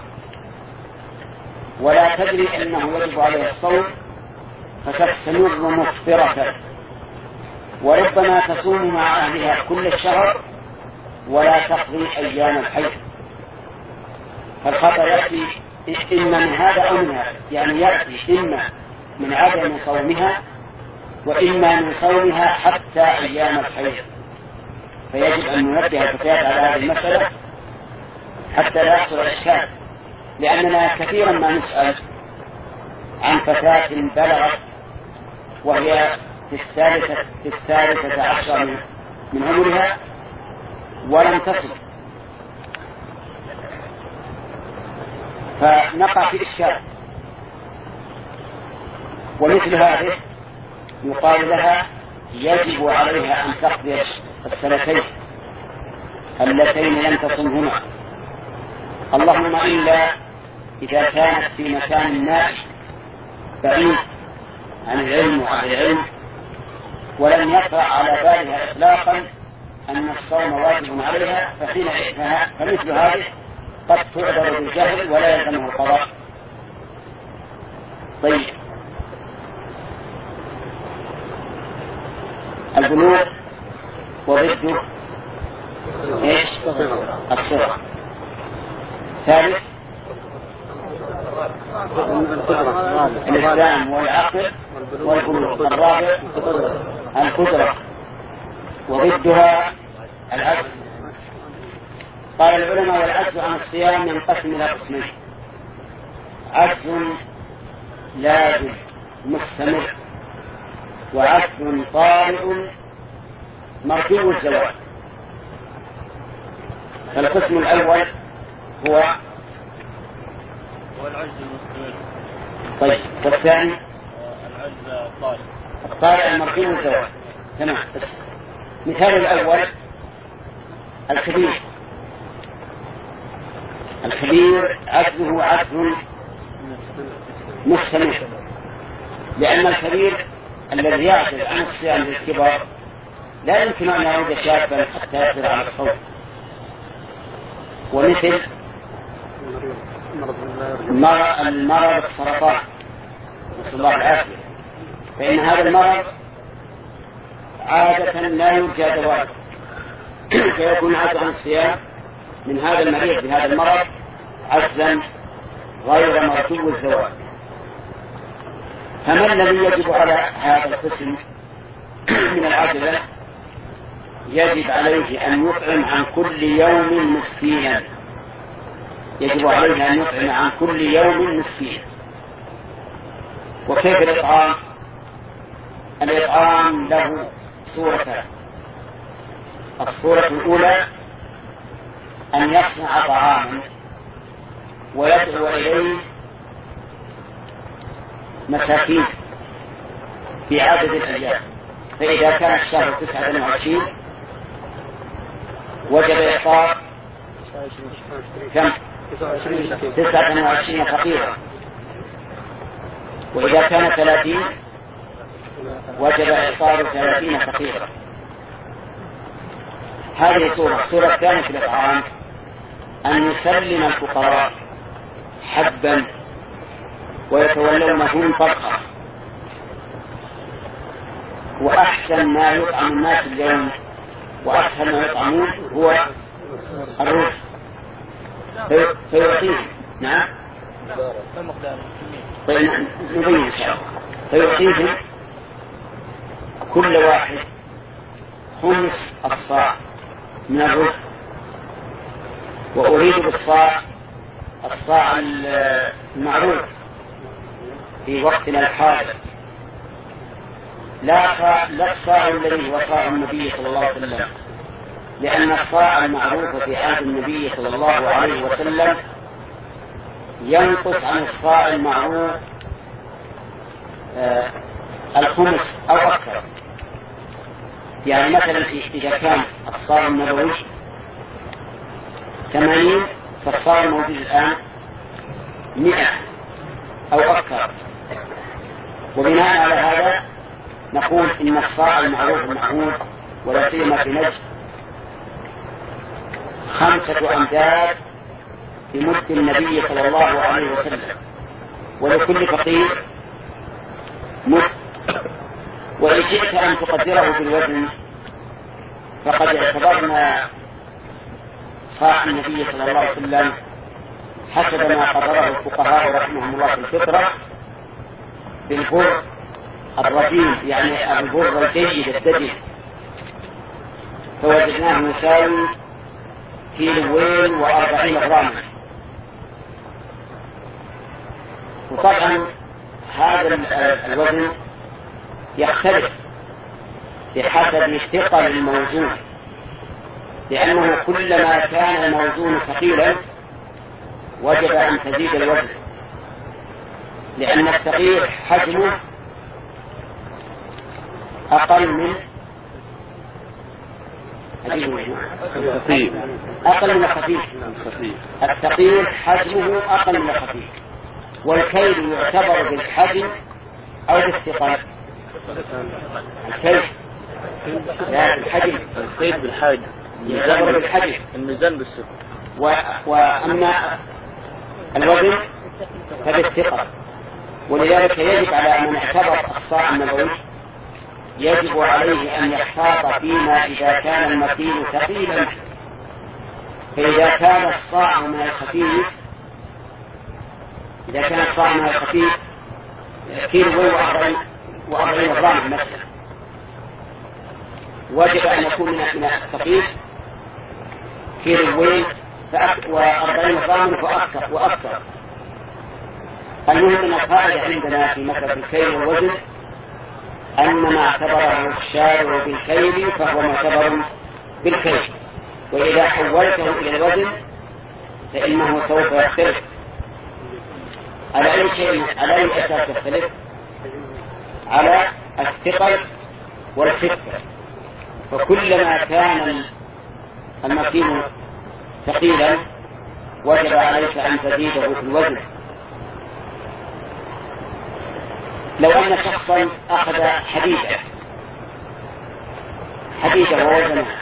ولا تدري أنه يجب عليها الصوم فتستمر مفطرة، وربما تصوم مع أهلها كل الشهر ولا تقضي أيام الحيض. فالخطأ يأتي إما من هذا أو من هذا، يعني يأتي إما من عدم صومها وإما من صومها حتى أيام الحيض. فيجب أن ننبه الفتيات على هذه المسألة حتى لا يحصل إشكال، لأننا كثيرا ما نسأل عن فتاة بلغت وهي في الثالثة, في الثالثة عشر من عمرها ولم تصل، فنقع في إشكال. ومثل هذه يقال لها يجب عليها أن تقضي السنتين اللتين لم تصمهما، اللهم إلا إذا كانت في مكان نائي بعيد عن العلم وعن العلم ولم يقع على بالها إطلاقا أن الصوم واجب عليها فحين فمثل هذه قد تعذر بالجهل ولا يلزمه القضاء. طيب، البلوغ وضده ايش؟ الصغر. ثالث الإسلام والعقل والبلوغ. الرابع القدرة وضدها العجز. قال العلماء والعجز عن الصيام ينقسم إلى قسمين: عجز لازم مستمر، وعجز طارئ مرجو الزوال. فالقسم الأول هو والعجز المستمر. طيب، والثاني العجز الطارئ الطارئ المرجو الزوال. تمام. مثال الأول الكبير. الكبير عجزه عجز مستمر، لأن الكبير الذي يعجز عن الصيام للكبار لا يمكن أن يعود شابا حتى يقدر على الصوم. ومثل المرض السرطان نسأل الله العافية، فإن هذا المرض عادة لا يرجى زواله، فيكون عجز عن الصيام من هذا المريض بهذا المرض عجزا غير مرجو الزوال. فما الذي يجب على هذا القسم من العجزة؟ يجب عليه أن يطعم عن كل يوم مسكينا. يجب عليه أن يطعم عن كل يوم مسكينا. وكيف الإطعام؟ الإطعام له صورتان: الصورة الأولى أن يصنع طعاما ويدعو إليه مساكين في عدد الأيام، فإذا كان الشهر تسعة وعشرين وجب إعطاء كم؟ تسعة وعشرين فقيرا، وإذا كان ثلاثين وجب إعطاء ثلاثين فقيرا. هذه صورة. الصورة الثانية في الإطعام أن يسلم الفقراء حبا ويتولونهم فرقا. وأحسن ما يطعم الناس اليوم وأسهل ما يطعمون هو الرز، فيعطيهم. نعم، طيب نبين إن شاء الله. فيعطيهم كل واحد خمس الصاع من الرز. وأريد بالصاع الصاع المعروف في وقتنا الحاضر، لا لا الصاع الذي هو صاع النبي صلى الله عليه وسلم، لأن الصاع المعروف في عهد النبي صلى الله عليه وسلم ينقص عن الصاع المعروف آه الخمس أو أكثر. يعني مثلا إذا كان الصاع النبوي ثمانين، فالصاع الموجود الآن مئة أو أكثر. وبناء على هذا نقول إن الصاع المعروف المعهود ولا سيما في نجد خمسة أمداد بمد النبي صلى الله عليه وسلم، ولكل فقير مد. وإن شئت أن تقدره بالوزن فقد اعتبرنا صاع النبي صلى الله عليه وسلم حسب ما قرره الفقهاء رحمهم الله في الفطرة بالبر الرجيم، يعني البر الجيد الدجل، فوجدناه يساوي كيلوين وأربعين غراما. وطبعا هذا الوزن يختلف بحسب ثقل الموزون، لأنه كلما كان الموزون ثقيلا وجب أن تزيد الوزن، لأن الثقيل حجمه أقل من أقل من الخفيف. الثقيل حجمه أقل من الخفيف، والكيل يعتبر بالحجم أو بالثقل. الكيل لا الحجم القيد بالحاجة يعتبر بالحجم الميزان بالسكر. و... وأما الوزن فبالثقل. ولذلك يجب على من اعتبر الصاع النبوي يجب عليه أن يحتاط فيما إذا كان المكين ثقيلا. فإذا كان الصاع من الخفيف إذا كان الصاع من الخفيف كيلو وأربعين وأربعين غرام مثلا، وجب أن يكون من الخفيف كيلو وأربعين غرام فأكثر وأكثر. المهم أن القاعدة عندنا في مسألة الكيل والوزن أن ما اعتبره الشارع بالكيل فهو معتبر بالكيل، وإذا حولته إلى الوزن فإنه سوف يختلف. على أي شيء على أي أساس يختلف؟ على الثقل والخفة. فكلما كان المكين ثقيلا وجب عليك أن تزيده في الوزن. لو أن شخصا أخذ حديدة حديدة ووزنها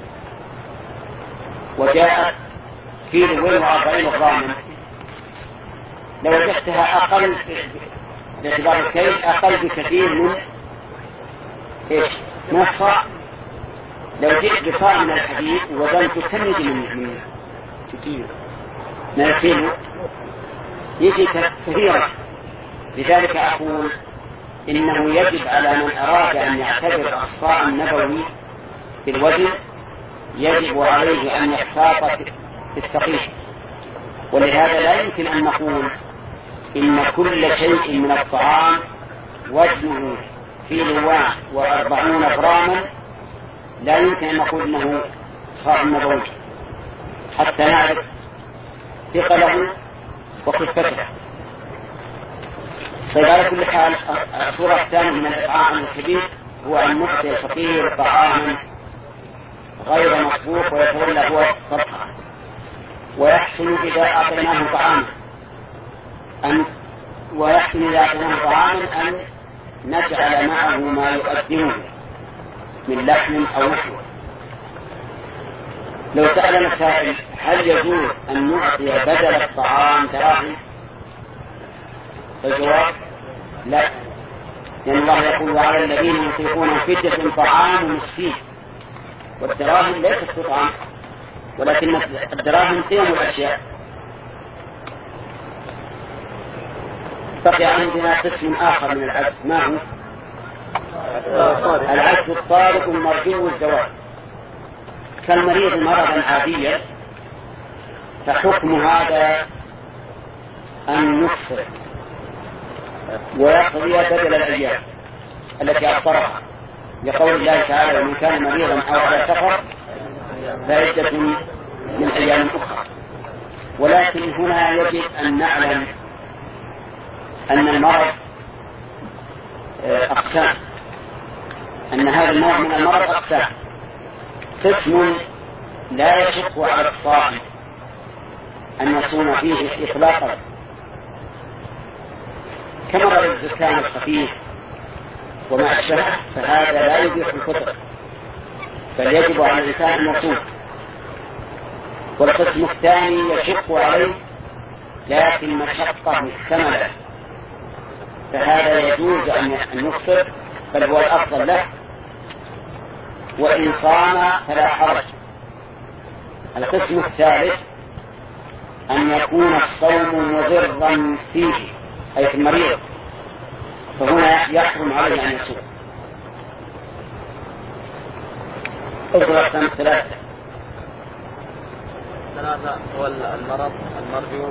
وجاءت كيلو وأربعين غراما، لو وجدتها أقل باعتبار الكيل أقل بكثير من إيش؟ من الصاع. لو جئت بصاع من الحديد ووزنت كم يجي من كثير من الكيلو يجي كثيرا. لذلك أقول إنه يجب على من أراد أن يعتبر الصاع النبوي بالوزن يجب عليه أن يحتاط في الثقيل. ولهذا لا يمكن أن نقول إن كل شيء من الطعام وزنه كيلو وأربعون غراما، لا يمكن أن نقول إنه صاع نبوي حتى نعرف ثقله وخفته. طيب على كل حال الصورة الثانية من الإطعام الكبير هو أن نعطي الفقير طعاما غير مطبوخ ويتولى هو طبخه. ويحسن إذا أعطيناه طعاما أن ويحسن إذا أعطيناه طعاما أن نجعل معه ما يقدمه من لحم أو نحوه. لو سألنا سائل هل يجوز أن نعطي بدل الطعام دراهم؟ الجواب لا، لأن الله يقول وعلى الذين يطيقون فدية طعام مسكين، والدراهم ليست طعام ولكن الدراهم قيم الأشياء. بقي عندنا قسم آخر من العجز، ما هو؟ العجز الطارئ المرجو الزواج. كالمريض مرضا عاديا فحكم هذا أن يكفر ويقضي بدل الأيام التي أفطرها، لقول الله تعالى ومن كان مريضا أو على سفر فعدة من أيام أخرى. ولكن هنا يجب أن نعلم أن المرض أقسام، أن هذا النوع من المرض أقسام. قسم لا يشق على الصائم أن يصوم فيه إطلاقا كمرض الزكام الخفيف وما أشبهه، فهذا لا يبيح الفطر بل يجب على الإنسان أن يصوم. والقسم الثاني يشق عليه لكن مشقة محتملة، فهذا يجوز أن يفطر بل هو الأفضل له، وإن صام فلا حرج. القسم الثالث أن يكون الصوم مضرا فيه أي في المريض، فهنا يحرم عليه أن يصوم. أخرى أقسام ثلاثة. ثلاثة هو المرض المرجو.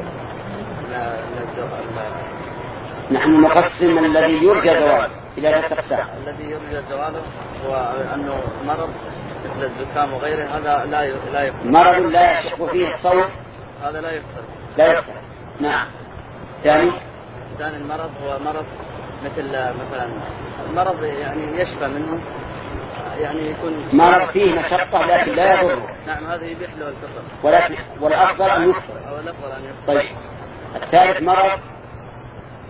نحن نقسم الذي يرجى زواله إلى ثلاثة أقسام. الذي يرجى زواله هو أنه مرض مثل الزكام وغيره، هذا لا لا يفطر. مرض لا يشق فيه الصوم هذا لا يفطر. لا يفطر. نعم. ثاني ثاني المرض هو مرض مثل مثلا المرض يعني يشفى منه، يعني يكون مرض فيه مشقة لكن لا يضره. نعم هذا يبيح له الفطر، ولكن والأفضل أن يفطر. أو الأفضل أن يفطر. طيب الثالث مرض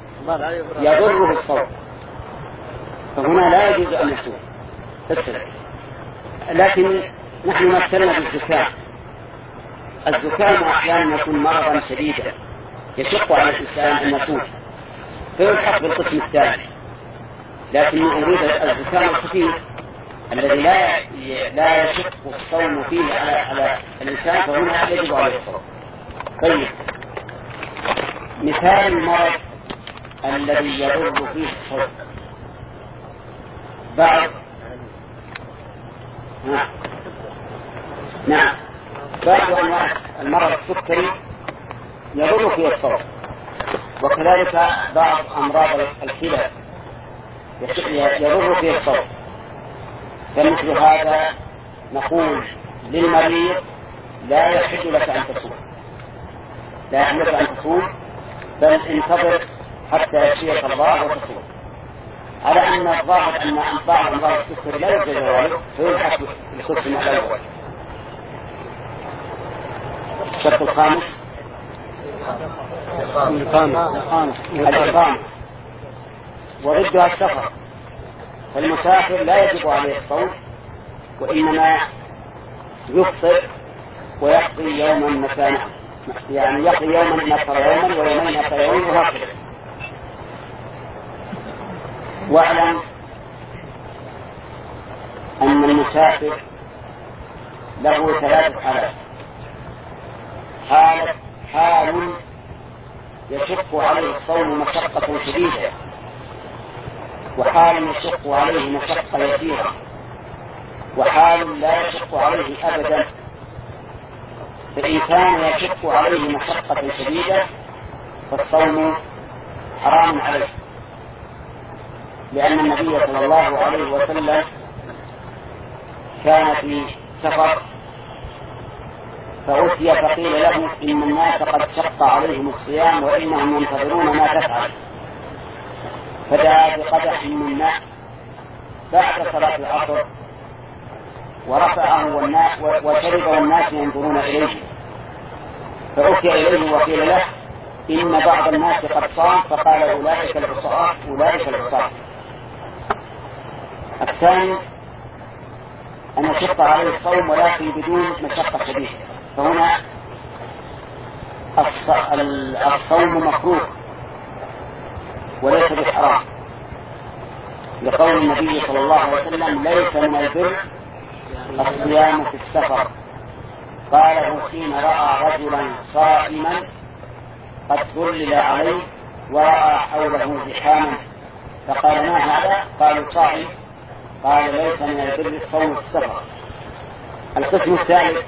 يضره الصوم، فهنا لا يجوز أن يصوم. لكن نحن مثلنا بالزكام. الزكام أحيانا يكون مرضا شديدا يشق على الإنسان أن يصوم فيلحق بالقسم الثاني، لكن أريد الزكام الخفيف الذي لا لا يشق الصوم فيه على على الإنسان، فهنا يجب عليه الصوم. طيب، مثال المرض الذي يضر فيه الصوم بعض نعم نعم بعض أنواع المرض السكري يضر فيه الصوم، وكذلك بعض أمراض الكلى يضر فيه الصوم. فمثل هذا نقول للمريض لا يحل لك أن تصوم، لا يحل لك أن تصوم، بل انتظر حتى يشفيك الله وتصوم، على أن الظاهر أن بعض أمراض السكر لا يوجد ذلك فيلحق بالقسم الأول. الشرط الخامس الإقامة، وضدها السفر، فالمسافر لا يجب عليه الصوم، وإنما يفطر ويقضي يوما مكانه، يعني يقضي يوما نفر يوما ويومين نفر يوم وهكذا. واعلم أن المسافر له ثلاث حالات: حالة حال يشق عليه الصوم مشقة شديدة، وحال يشق عليه مشقة يسيرة، وحال لا يشق عليه أبدا. فإن كان يشق عليه مشقة شديدة فالصوم حرام عليه، لأن النبي صلى الله عليه وسلم كان في سفر فأتي فقيل له إن الناس قد شق عليهم الصيام وإنهم ينتظرون ما تفعل، فدعا بقدح من ماء بعد صلاة العصر ورفعه والناس وشرب والناس ينظرون إليه، فأتي إليه وقيل له إن بعض الناس قد صام، فقال أولئك العصاة أولئك العصاة. الثاني أن يشق عليه الصوم ولكن بدون مشقة شديدة، فهنا الصوم مكروه وليس بحرام، لقول النبي صلى الله عليه وسلم ليس من البر الصيام في السفر، قاله حين رأى رجلا صائما قد ظلل عليه ورأى حوله زحاما، فقال ما هذا؟ قالوا صائم، قال ليس من البر الصوم في السفر. القسم الثالث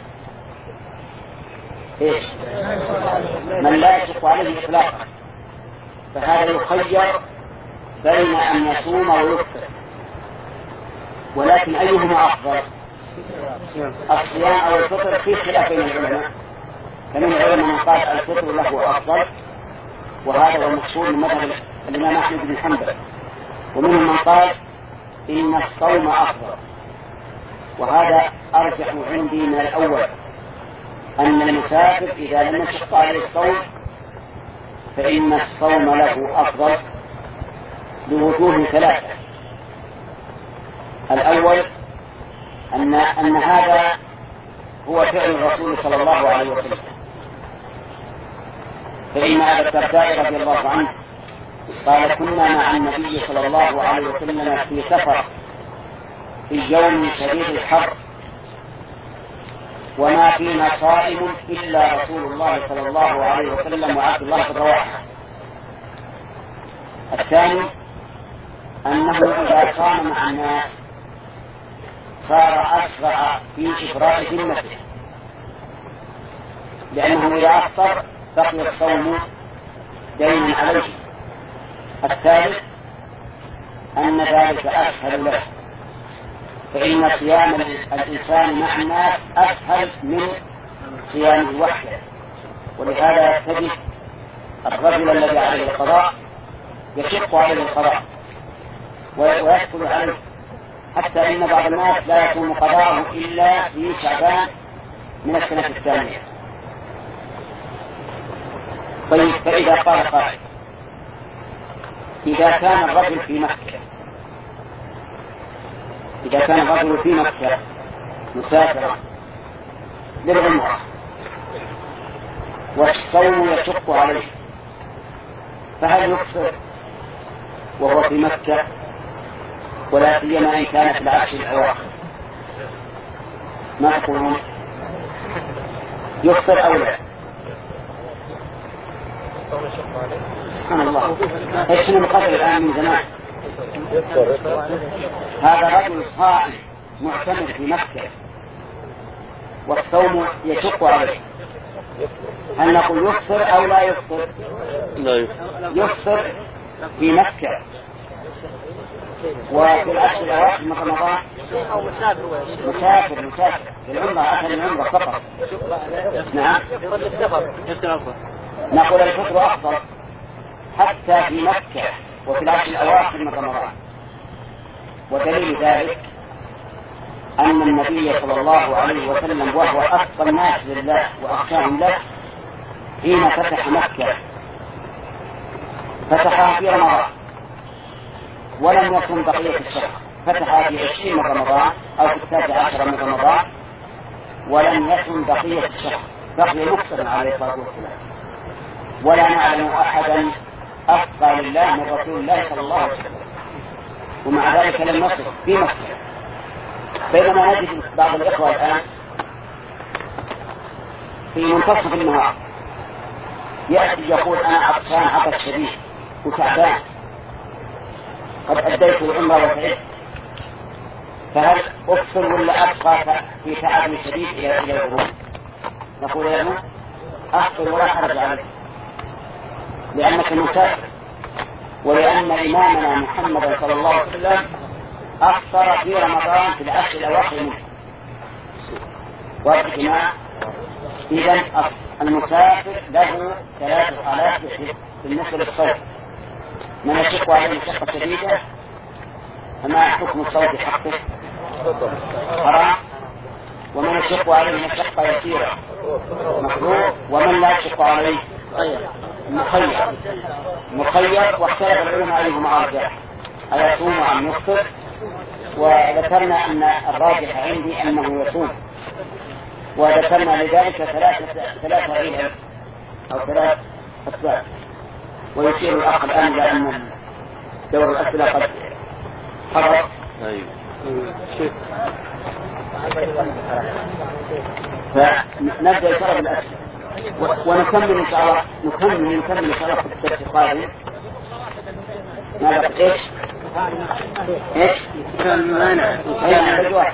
إيش؟ من لا يشق عليه إطلاقا، فهذا يخير بين أن يصوم ويفطر، ولكن أيهما أفضل؟ الصيام أو الفطر في خلاف بين العلماء، فمن العلماء من قال الفطر له أفضل، وهذا هو المقصود من مذهب الإمام أحمد بن حنبل، ومنهم من قال إن الصوم أفضل، وهذا أرجح عندي من الأول، أن المسافر إذا لم يشق عليه الصوم فإن الصوم له أفضل بوجوه ثلاثة. الأول أن أن هذا هو فعل الرسول صلى الله عليه وسلم، فإن أبا الدرداء رضي الله عنه قال كنا مع النبي صلى الله عليه وسلم في سفر في يوم شديد الحر وما فينا صائم إلا رسول الله صلى الله عليه وسلم وعبد الله بن رواحة. الثاني أنه إذا صام مع الناس صار أسرع في إبراء ذمته، لأنه إذا أفطر بقي الصوم دينا عليه. الثالث أن ذلك أسهل له، فإن صيام الإنسان مع الناس أسهل من صيامه وحده، ولهذا تجد الرجل الذي عليه القضاء يشق عليه القضاء ويحصل عليه، حتى إن بعض الناس لا يكون قضاءه إلا في شعبان من السنة الثانية. طيب، فإذا قال قائل إذا كان الرجل في مكة إذا كان الرجل في مكة مسافرا للعمرة والصوم يشق عليه، فهل يكفر وهو في مكة ولا سيما إن كان في العشر الأواخر؟ ما تقولون؟ يكفر أو لا؟ سبحان الله، ايش نقدر الآن من زمان؟ هذا رجل صائم معتمر في مكة والصوم يشق عليه، هل نقول يكفر أو لا يكفر؟ يكفر في مكة وفي العشر الأواخر من رمضان مسافر مسافر في العمرة أتى العمرة فقط. نعم نقول الكفر أفضل حتى في مكة وفي العشر الأواخر من رمضان، ودليل ذلك أن النبي صلى الله عليه وسلم وهو أتقى الناس لله وأخشاهم له حين فتح مكة فتحها في رمضان ولم يصم بقية الشهر، فتحها في عشرين من رمضان أو في التاسع عشر من رمضان ولم يصم بقية الشهر، بقي مكتبا عليه الصلاة والسلام، ولا نعلم أحدا أتقى لله من رسول الله صلى الله عليه وسلم، ومع ذلك لم يصم في مكة. بينما نجد بعض الإخوة الآن في منتصف النهار يأتي يقول أنا عطشان عطش شديد وتعبان قد أديت العمرة وتعبت، فهل أفصل ولا أبقى في تعب شديد إلى إلى الغروب؟ نقول له أفصل ولا حرج عليك لأنك مسافر، ولأن إمامنا محمد صلى الله عليه وسلم أفطر في رمضان في العشر الأواخر منه والإمام. إذن المسافر له ثلاث حالات بالنسبة للصوت: من يشق عليه مشقة شديدة فما حكم الصوت حقه؟ حرام. ومن يشق عليه مشقة يسيرة مكروه. ومن لا يشق عليه مخير مخير واختلف العلماء أيهما أرجح أيصوم أم يفطر، وذكرنا أن الراجح عندي أنه يصوم، وذكرنا لذلك ثلاثة ثلاثة علل أو ثلاث أسباب. ويشير الأخ الآن إلى أن دور الأسئلة قد حضر. فنبدأ إشارة بالأسئلة ونكمل إن شاء الله نكمل نكمل إن شاء الله في الدرس القادم. ماذا إيش إيش المانع؟ أيوة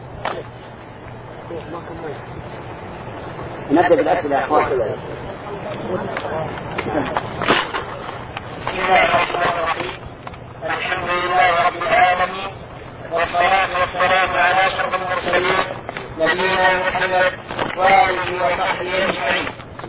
نبدأ بالأسئلة يا أخوان. بسم الله الرحمن الرحيم. الحمد لله رب العالمين، والصلاة والسلام على أشرف المرسلين نبينا محمد وآله وصحبه أجمعين.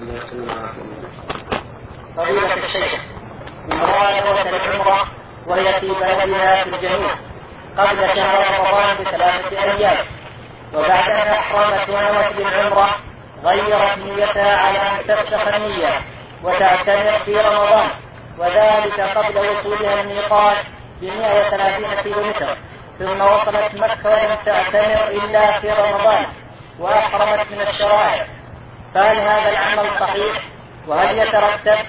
فضيلة الشيخ، امرأة نوت العمرة وهي في بلدها في الجنوب قبل شهر رمضان بثلاثة أيام، وبعد أن أحرمت ونوت بالعمرة غيرت نيتها على أن تفسخ النية وتعتمر في رمضان، وذلك قبل وصولها الميقات بمئة وثلاثين كيلومتر، ثم وصلت مكة ولم تعتمر إلا في رمضان وأحرمت من الشرائع، فهل هذا العمل صحيح؟ وهل يترتب؟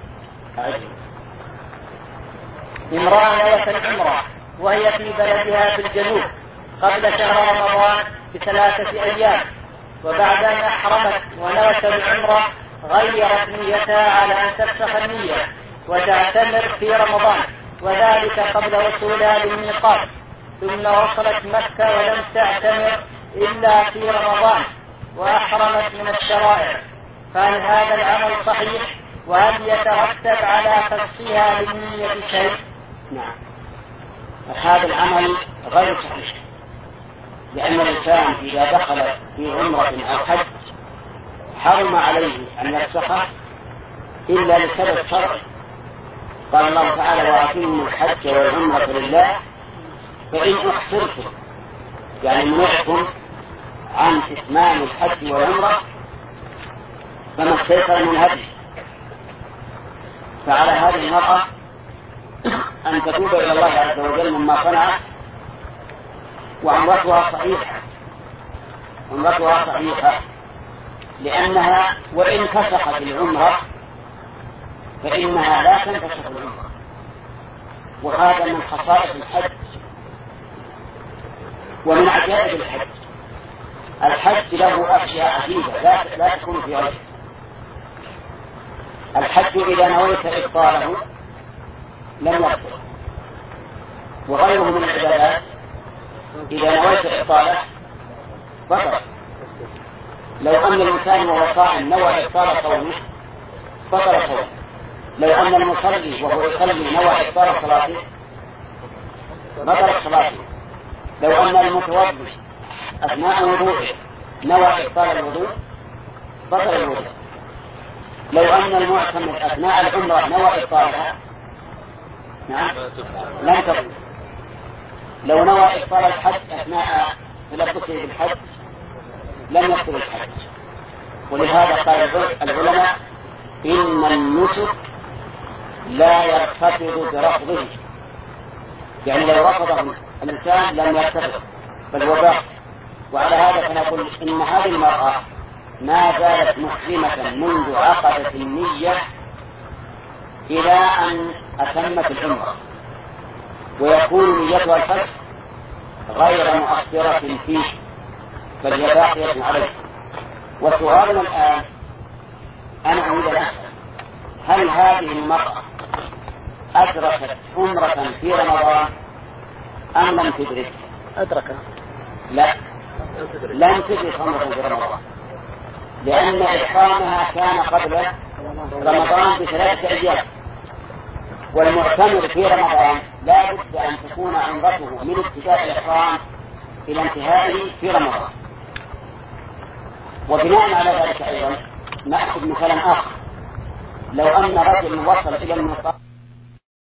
امرأة نوت العمرة وهي في بلدها في الجنوب قبل شهر رمضان بثلاثة أيام، وبعد أن أحرمت ونوت العمرة غيرت نيتها على أن تفسخ النية وتعتمر في رمضان، وذلك قبل وصولها للميقات، ثم وصلت مكة ولم تعتمر إلا في رمضان وأحرمت من الشرائع، فهل هذا العمل صحيح؟ وهل يترتب على فسخها للنية شيء؟ نعم، هذا العمل غير صحيح، لأن الإنسان إذا دخل في عمرة أو حج حرم عليه أن يفسخه إلا لسبب شرعي. قال الله تعالى: وأتموا الحج والعمرة لله فإن أحصرتم، يعني منعتم عن إتمام الحج والعمرة فما استيسر من هدي. فعلى هذه المرأة أن تتوب إلى الله عز وجل مما صنعت، وعمرتها صحيحة عمرتها صحيحة، لأنها وإن فسخت العمرة فإنها لا تنفسخ العمرة، وهذا من خصائص الحج ومن عجائب الحج. الحج له أشياء عجيبة لا, لا تكون في غيره. الحج إذا نويت إبطاله لم يبطل، وغيره من العبادات إذا نويت إبطاله بطل. لو أن الإنسان وهو صائم نوى إبطال صومه بطل صومه. لو أن المصلي وهو يصلي نوى إبطال صلاته بطل صلاته. لو أن المتوضئ أثناء وضوءه نوى إبطال الوضوء بطل الوضوء. لو أن المعتمر أثناء العمرة نوى إبطالها نعم لم تبطل. لو نوى إبطال الحج أثناء تلبسه بالحج لم يبطل الحج. ولهذا قال العلماء إن النسك لا يرتفض برفضه، يعني لو رفضه الإنسان لم يرتفض بل هو باق. وعلى هذا فنقول إن هذه المرأة ما زالت محرمة منذ عقدت النية إلى أن أتمت العمرة، ويكون نيتها الفسخ غير مؤثرة فيه بل هي باقية عليه. وسؤالنا الآن أنا أريد أن أسأل: هل هذه المرأة أدركت عمرة في رمضان أم لم تدرك؟ أدركت. لا، لم تدرك عمرة في رمضان، لأن إحرامها كان قبل رمضان بثلاثة أيام، والمعتمر في رمضان لا بد أن تكون عمرته من ابتداء الإحرام إلى انتهائه في رمضان. وبناء على ذلك أيضا نأخذ مثلا آخر: لو أن رجل وصل إلى الميقات